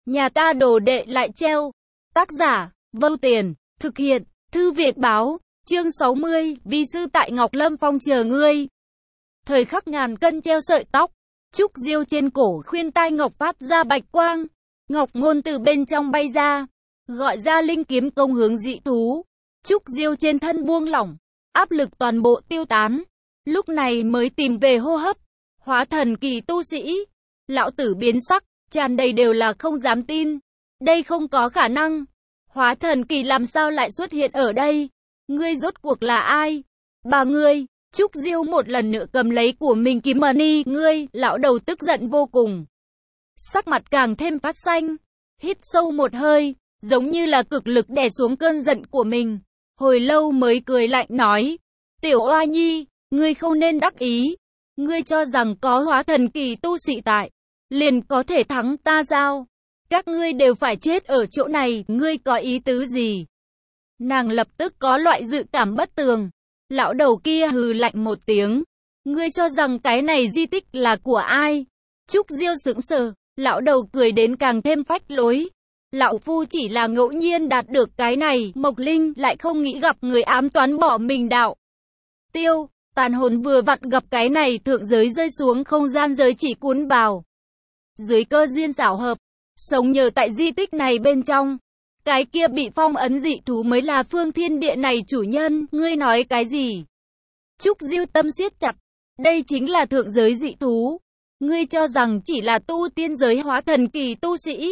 Nhà ta đồ đệ lại treo. Tác giả, Vâu Tiền, thực hiện, Thư viện báo, chương 60, vi sư tại Ngọc Lâm Phong chờ ngươi. Thời khắc ngàn cân treo sợi tóc, trúc diêu trên cổ khuyên tai ngọc phát ra bạch quang. Ngọc ngôn từ bên trong bay ra, gọi ra linh kiếm công hướng dị thú. Trúc diêu trên thân buông lỏng, áp lực toàn bộ tiêu tán. Lúc này mới tìm về hô hấp. Hóa thần kỳ tu sĩ. Lão tử biến sắc, tràn đầy đều là không dám tin. Đây không có khả năng. Hóa thần kỳ làm sao lại xuất hiện ở đây? Ngươi rốt cuộc là ai? Bà ngươi. Trúc diêu một lần nữa cầm lấy của mình kiếm money. Ngươi, lão đầu tức giận vô cùng. Sắc mặt càng thêm phát xanh. Hít sâu một hơi, giống như là cực lực đè xuống cơn giận của mình. Hồi lâu mới cười lạnh nói. Tiểu oa nhi, ngươi không nên đắc ý. Ngươi cho rằng có hóa thần kỳ tu sĩ tại, liền có thể thắng ta sao? Các ngươi đều phải chết ở chỗ này, ngươi có ý tứ gì? Nàng lập tức có loại dự cảm bất tường. Lão đầu kia hừ lạnh một tiếng. Ngươi cho rằng cái này di tích là của ai? Trúc diêu sững sờ, lão đầu cười đến càng thêm phách lối. Lão phu chỉ là ngẫu nhiên đạt được cái này, Mộc Linh lại không nghĩ gặp người ám toán bỏ mình đạo. Tiêu, tàn hồn vừa vặn gặp cái này thượng giới rơi xuống không gian giới chỉ cuốn vào. Dưới cơ duyên xảo hợp, sống nhờ tại di tích này bên trong. Cái kia bị phong ấn dị thú mới là phương thiên địa này chủ nhân, ngươi nói cái gì? Trúc diêu tâm siết chặt, đây chính là thượng giới dị thú. Ngươi cho rằng chỉ là tu tiên giới hóa thần kỳ tu sĩ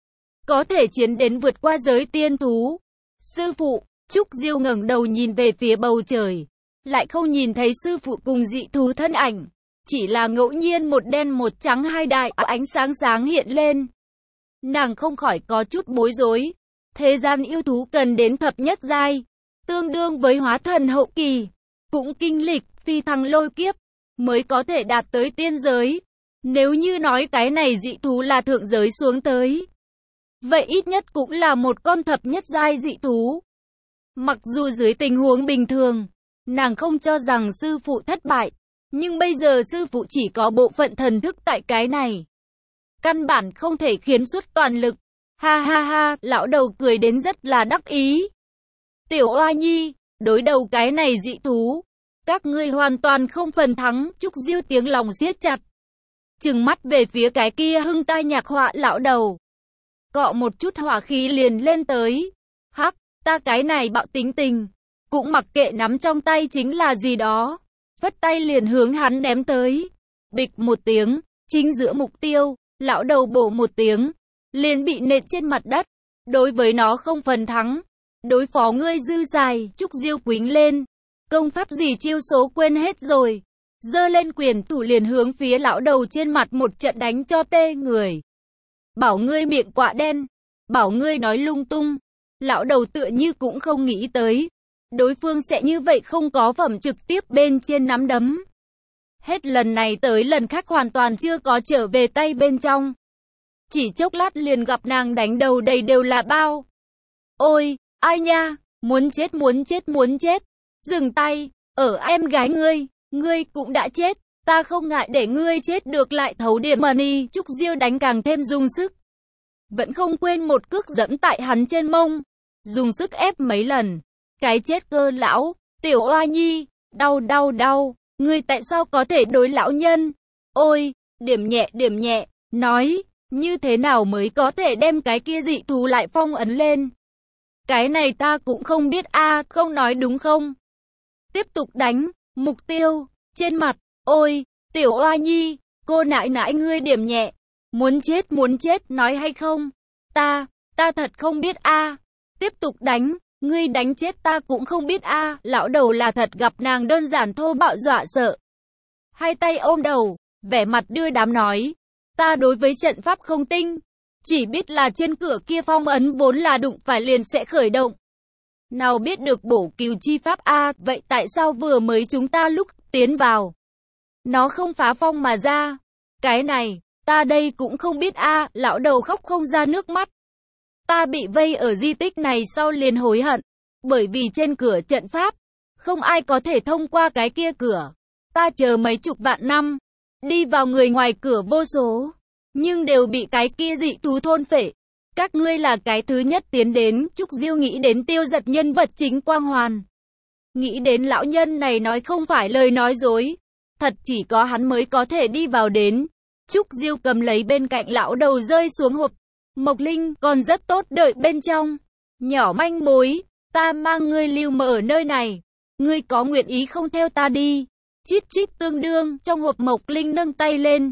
có thể chiến đến vượt qua giới tiên thú. Sư phụ, Trúc diêu ngẩng đầu nhìn về phía bầu trời, lại không nhìn thấy sư phụ cùng dị thú thân ảnh. Chỉ là ngẫu nhiên một đen một trắng hai đại ánh sáng sáng hiện lên. Nàng không khỏi có chút bối rối. Thế gian yêu thú cần đến thập nhất giai, tương đương với hóa thần hậu kỳ, cũng kinh lịch phi thăng lôi kiếp, mới có thể đạt tới tiên giới. Nếu như nói cái này dị thú là thượng giới xuống tới, vậy ít nhất cũng là một con thập nhất giai dị thú. Mặc dù dưới tình huống bình thường, nàng không cho rằng sư phụ thất bại, nhưng bây giờ sư phụ chỉ có bộ phận thần thức tại cái này. Căn bản không thể khiến xuất toàn lực. Ha ha ha, lão đầu cười đến rất là đắc ý. Tiểu oa nhi, đối đầu cái này dị thú, các ngươi hoàn toàn không phần thắng. Trúc diêu tiếng lòng siết chặt, trừng mắt về phía cái kia hưng tai nhạc họa lão đầu. Cọ một chút hỏa khí liền lên tới. Hắc, ta cái này bạo tính tình, cũng mặc kệ nắm trong tay chính là gì đó. Vất tay liền hướng hắn ném tới. Bịch một tiếng, chính giữa mục tiêu, lão đầu bổ một tiếng, liền bị nện trên mặt đất. Đối với nó không phần thắng. Đối phó ngươi dư dài, Trúc diêu quính lên. Công pháp gì chiêu số quên hết rồi. Giơ lên quyền thủ liền hướng phía lão đầu trên mặt một trận đánh cho tê người. Bảo ngươi miệng quạ đen, bảo ngươi nói lung tung. Lão đầu tựa như cũng không nghĩ tới đối phương sẽ như vậy không có phẩm trực tiếp bên trên nắm đấm. Hết lần này tới lần khác hoàn toàn chưa có trở về tay bên trong. Chỉ chốc lát liền gặp nàng đánh đầu đầy đều là bao. Ôi, ai nha, muốn chết muốn chết muốn chết. Dừng tay, ở em gái ngươi cũng đã chết. Ta không ngại để ngươi chết được lại thấu điểm money. Trúc diêu đánh càng thêm dùng sức. Vẫn không quên một cước dẫm tại hắn trên mông. Dùng sức ép mấy lần. Cái chết cơ lão, tiểu oa nhi, đau đau đau. Ngươi tại sao có thể đối lão nhân? Ôi, điểm nhẹ, nói. Như thế nào mới có thể đem cái kia dị thú lại phong ấn lên? Cái này ta cũng không biết a, không nói đúng không? Tiếp tục đánh, mục tiêu, trên mặt. Ôi, tiểu oa nhi, cô nãi nãi ngươi điểm nhẹ. Muốn chết nói hay không? Ta thật không biết a. Tiếp tục đánh, ngươi đánh chết ta cũng không biết a. Lão đầu là thật gặp nàng đơn giản thô bạo dọa sợ. Hai tay ôm đầu, vẻ mặt đưa đám nói. Ta đối với trận pháp không tinh, chỉ biết là trên cửa kia phong ấn vốn là đụng phải liền sẽ khởi động. Nào biết được bổ cứu chi pháp a, vậy tại sao vừa mới chúng ta lúc tiến vào, nó không phá phong mà ra? Cái này, ta đây cũng không biết a. Lão đầu khóc không ra nước mắt. Ta bị vây ở di tích này sau liền hối hận, bởi vì trên cửa trận pháp, không ai có thể thông qua cái kia cửa. Ta chờ mấy chục vạn năm, đi vào người ngoài cửa vô số, nhưng đều bị cái kia dị thú thôn phệ. Các ngươi là cái thứ nhất tiến đến. Trúc Diêu nghĩ đến Tiêu Giật nhân vật chính quang hoàn. Nghĩ đến lão nhân này nói không phải lời nói dối. Thật chỉ có hắn mới có thể đi vào đến. Trúc Diêu cầm lấy bên cạnh lão đầu rơi xuống hộp. Mộc Linh còn rất tốt đợi bên trong. Nhỏ manh mối, ta mang ngươi lưu mà ở nơi này. Ngươi có nguyện ý không theo ta đi? Chít chít tương đương, trong hộp Mộc Linh nâng tay lên.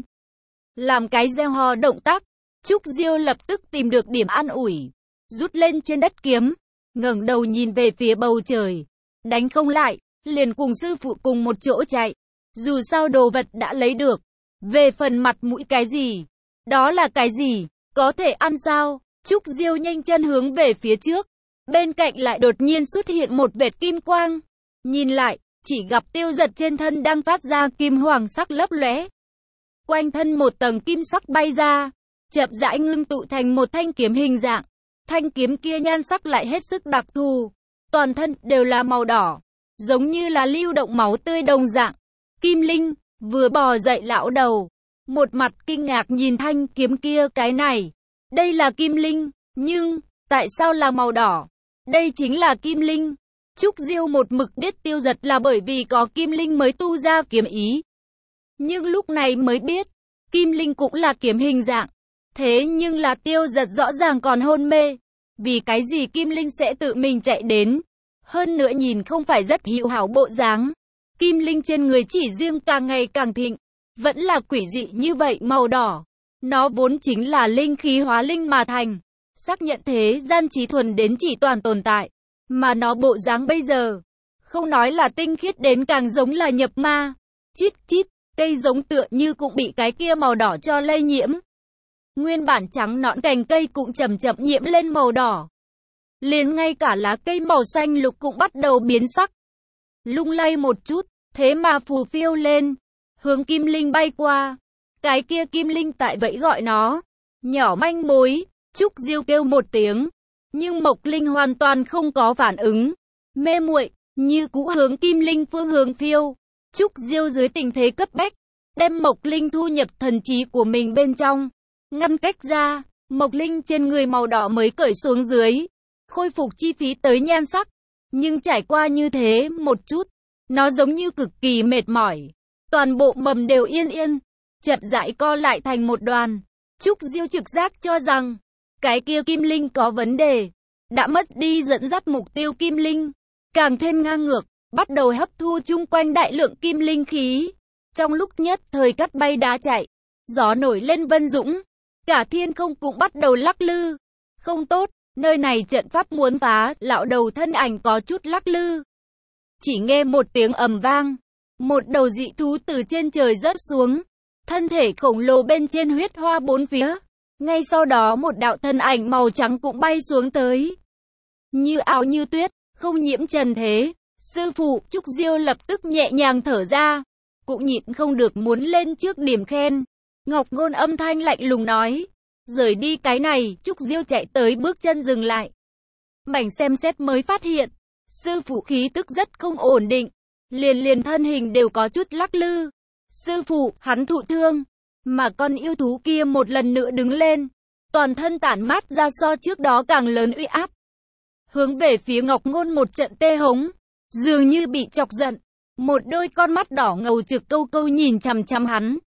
Làm cái gieo hò động tác. Trúc Diêu lập tức tìm được điểm an ủi. Rút lên trên đất kiếm. Ngẩng đầu nhìn về phía bầu trời. Đánh không lại, liền cùng sư phụ cùng một chỗ chạy. Dù sao đồ vật đã lấy được. Về phần mặt mũi cái gì? Đó là cái gì? Có thể ăn sao? Trúc Diêu nhanh chân hướng về phía trước. Bên cạnh lại đột nhiên xuất hiện một vệt kim quang. Nhìn lại, chỉ gặp Tiêu Giật trên thân đang phát ra kim hoàng sắc lấp lóe. Quanh thân một tầng kim sắc bay ra, chậm rãi ngưng tụ thành một thanh kiếm hình dạng. Thanh kiếm kia nhan sắc lại hết sức đặc thù. Toàn thân đều là màu đỏ, giống như là lưu động máu tươi đồng dạng. Kim Linh vừa bò dậy lão đầu, một mặt kinh ngạc nhìn thanh kiếm kia, cái này, đây là Kim Linh, nhưng tại sao là màu đỏ? Đây chính là Kim Linh. Trúc Diêu một mực biết Tiêu Giật là bởi vì có Kim Linh mới tu ra kiếm ý. Nhưng lúc này mới biết, Kim Linh cũng là kiếm hình dạng. Thế nhưng là Tiêu Giật rõ ràng còn hôn mê. Vì cái gì Kim Linh sẽ tự mình chạy đến? Hơn nữa nhìn không phải rất hữu hảo bộ dáng. Kim Linh trên người chỉ riêng càng ngày càng thịnh. Vẫn là quỷ dị như vậy, màu đỏ. Nó vốn chính là linh khí hóa linh mà thành. Xác nhận thế gian trí thuần đến chỉ toàn tồn tại. Mà nó bộ dáng bây giờ, không nói là tinh khiết đến càng giống là nhập ma. Chít chít, cây giống tựa như cũng bị cái kia màu đỏ cho lây nhiễm. Nguyên bản trắng nõn cành cây cũng chậm chậm nhiễm lên màu đỏ. Liền ngay cả lá cây màu xanh lục cũng bắt đầu biến sắc. Lung lay một chút, thế mà phù phiêu lên, hướng Kim Linh bay qua. Cái kia Kim Linh tại vậy gọi nó. Nhỏ manh mối, Trúc Diêu kêu một tiếng. Nhưng Mộc Linh hoàn toàn không có phản ứng. Mê muội, như cũ hướng Kim Linh phương hướng phiêu. Trúc Diêu dưới tình thế cấp bách, đem Mộc Linh thu nhập thần trí của mình bên trong. Ngăn cách ra, Mộc Linh trên người màu đỏ mới cởi xuống dưới. Khôi phục chi phí tới nhan sắc. Nhưng trải qua như thế một chút, nó giống như cực kỳ mệt mỏi. Toàn bộ mầm đều yên yên, chậm rãi co lại thành một đoàn. Trúc Diêu trực giác cho rằng, cái kia Kim Linh có vấn đề. Đã mất đi dẫn dắt mục tiêu Kim Linh. Càng thêm ngang ngược, bắt đầu hấp thu chung quanh đại lượng Kim Linh khí. Trong lúc nhất thời cắt bay đá chạy, gió nổi lên vân dũng. Cả thiên không cũng bắt đầu lắc lư. Không tốt, nơi này trận pháp muốn phá, lão đầu thân ảnh có chút lắc lư. Chỉ nghe một tiếng ầm vang. Một đầu dị thú từ trên trời rớt xuống. Thân thể khổng lồ bên trên huyết hoa bốn phía. Ngay sau đó một đạo thân ảnh màu trắng cũng bay xuống tới. Như ảo như tuyết, không nhiễm trần thế. Sư phụ, Trúc Diêu lập tức nhẹ nhàng thở ra. Cũng nhịn không được muốn lên trước điểm khen. Ngọc Ngôn âm thanh lạnh lùng nói. Rời đi cái này, Trúc Diêu chạy tới bước chân dừng lại. Mảnh xem xét mới phát hiện. Sư phụ khí tức rất không ổn định. Liền thân hình đều có chút lắc lư. Sư phụ, hắn thụ thương. Mà con yêu thú kia một lần nữa đứng lên. Toàn thân tản mát ra so trước đó càng lớn uy áp. Hướng về phía Ngọc Ngôn một trận tê hống. Dường như bị chọc giận. Một đôi con mắt đỏ ngầu trực câu câu nhìn chằm chằm hắn.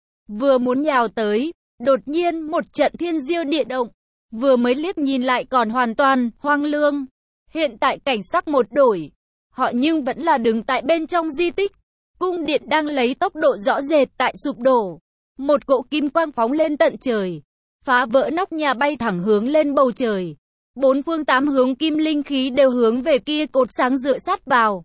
Vừa muốn nhào tới, đột nhiên một trận thiên diêu địa động. Vừa mới liếc nhìn lại còn hoàn toàn hoang lương. Hiện tại cảnh sắc một đổi. Họ nhưng vẫn là đứng tại bên trong di tích. Cung điện đang lấy tốc độ rõ rệt tại sụp đổ. Một cỗ kim quang phóng lên tận trời. Phá vỡ nóc nhà bay thẳng hướng lên bầu trời. Bốn phương tám hướng kim linh khí đều hướng về kia cột sáng dựa sát vào.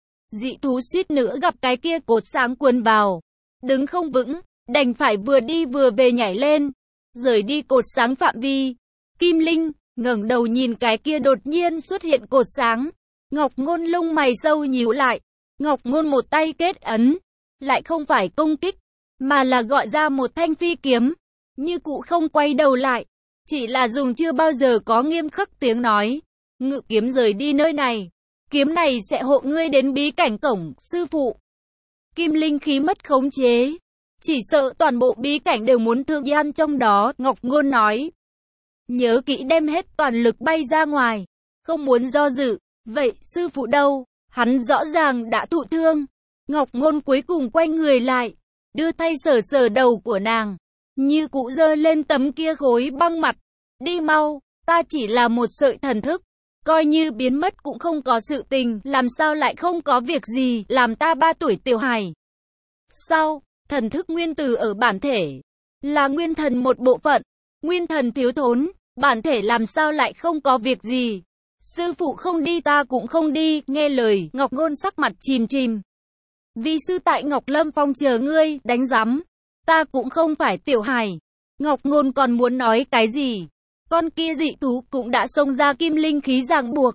Dị thú suýt nữa gặp cái kia cột sáng cuốn vào. Đứng không vững, đành phải vừa đi vừa về nhảy lên. Rời đi cột sáng phạm vi. Kim Linh ngẩng đầu nhìn cái kia đột nhiên xuất hiện cột sáng. Ngọc Ngôn lông mày sâu nhíu lại. Ngọc Ngôn một tay kết ấn. Lại không phải công kích, mà là gọi ra một thanh phi kiếm. Như cụ không quay đầu lại. Chỉ là dùng chưa bao giờ có nghiêm khắc tiếng nói. Ngự kiếm rời đi nơi này. Kiếm này sẽ hộ ngươi đến bí cảnh cổng, sư phụ. Kim linh khí mất khống chế. Chỉ sợ toàn bộ bí cảnh đều muốn thương gian trong đó, Ngọc Ngôn nói. nhớ kỹ đem hết toàn lực bay ra ngoài, không muốn do dự. Vậy, sư phụ đâu? Hắn rõ ràng đã thụ thương. Ngọc Ngôn cuối cùng quay người lại, đưa tay sờ sờ đầu của nàng, như cụ giơ lên tấm kia khối băng mặt. Đi mau, ta chỉ là một sợi thần thức, coi như biến mất cũng không có sự tình, làm sao lại không có việc gì, làm ta 3 tuổi tiểu hài. Sao, thần thức nguyên tử ở bản thể, là nguyên thần một bộ phận, nguyên thần thiếu thốn, bản thể làm sao lại không có việc gì. Sư phụ không đi ta cũng không đi, nghe lời, Ngọc Ngôn sắc mặt chìm chìm. Vi sư tại Ngọc Lâm Phong chờ ngươi, đánh rắm. Ta cũng không phải tiểu hài. Ngọc Ngôn còn muốn nói cái gì? Con kia dị thú cũng đã xông ra kim linh khí ràng buộc,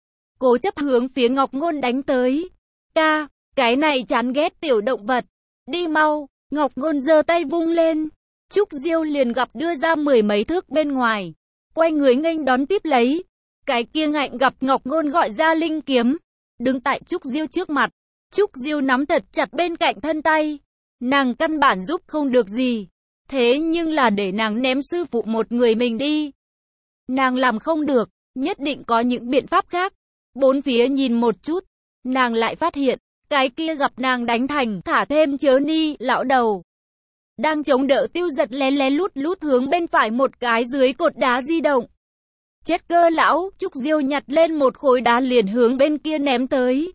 cố chấp hướng phía Ngọc Ngôn đánh tới. Ca, cái này chán ghét tiểu động vật. Đi mau, Ngọc Ngôn giơ tay vung lên. Trúc Diêu liền gặp đưa ra 10 mấy thước bên ngoài, quay người nghênh đón tiếp lấy. Cái kia ngạnh gặp Ngọc Ngôn gọi ra linh kiếm, đứng tại Trúc Diêu trước mặt. Trúc Diêu nắm thật chặt bên cạnh thân tay. Nàng căn bản giúp không được gì, thế nhưng là để nàng ném sư phụ một người mình đi, nàng làm không được, nhất định có những biện pháp khác. Bốn phía nhìn một chút, nàng lại phát hiện, cái kia gặp nàng đánh thành, thả thêm chớ ni, lão đầu đang chống đỡ Tiêu Giật lén lén lút lút hướng bên phải một cái dưới cột đá di động. Chết cơ lão, Trúc Diêu nhặt lên một khối đá liền hướng bên kia ném tới.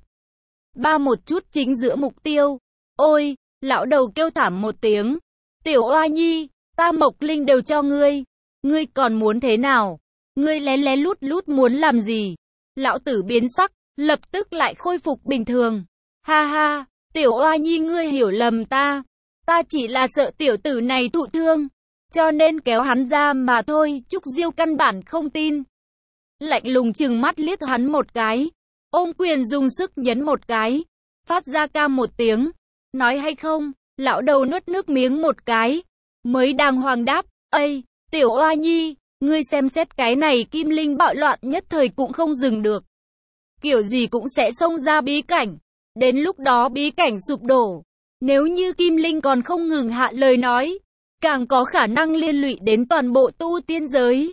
Ba một chút chính giữa mục tiêu. Ôi, lão đầu kêu thảm một tiếng. Tiểu oa nhi, ta Mộc Linh đều cho ngươi. Ngươi còn muốn thế nào? Ngươi lén lén lút lút muốn làm gì? Lão tử biến sắc, lập tức lại khôi phục bình thường. Ha ha, tiểu oa nhi ngươi hiểu lầm ta. Ta chỉ là sợ tiểu tử này thụ thương, cho nên kéo hắn ra mà thôi. Trúc Diêu căn bản không tin, lạnh lùng chừng mắt liếc hắn một cái, ôm quyền dùng sức nhấn một cái, phát ra ca một tiếng. Nói hay không? Lão đầu nuốt nước miếng một cái, mới đàng hoàng đáp, ây, tiểu oa nhi, ngươi xem xét cái này kim linh bạo loạn nhất thời cũng không dừng được. Kiểu gì cũng sẽ xông ra bí cảnh, đến lúc đó bí cảnh sụp đổ. Nếu như kim linh còn không ngừng hạ lời nói, càng có khả năng liên lụy đến toàn bộ tu tiên giới.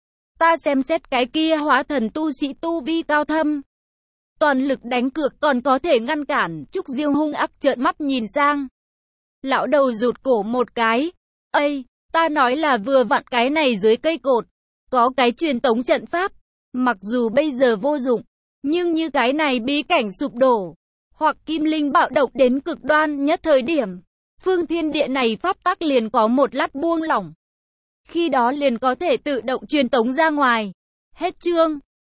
Ta xem xét cái kia hóa thần tu sĩ tu vi cao thâm, toàn lực đánh cược còn có thể ngăn cản. Trúc Diêu hung ác trợn mắt nhìn sang. Lão đầu rụt cổ một cái. Ây, ta nói là vừa vặn cái này dưới cây cột, có cái truyền tống trận pháp. Mặc dù bây giờ vô dụng, nhưng như cái này bí cảnh sụp đổ, hoặc kim linh bạo động đến cực đoan nhất thời điểm, phương thiên địa này pháp tắc liền có một lát buông lỏng. Khi đó liền có thể tự động truyền tống ra ngoài. Hết chương.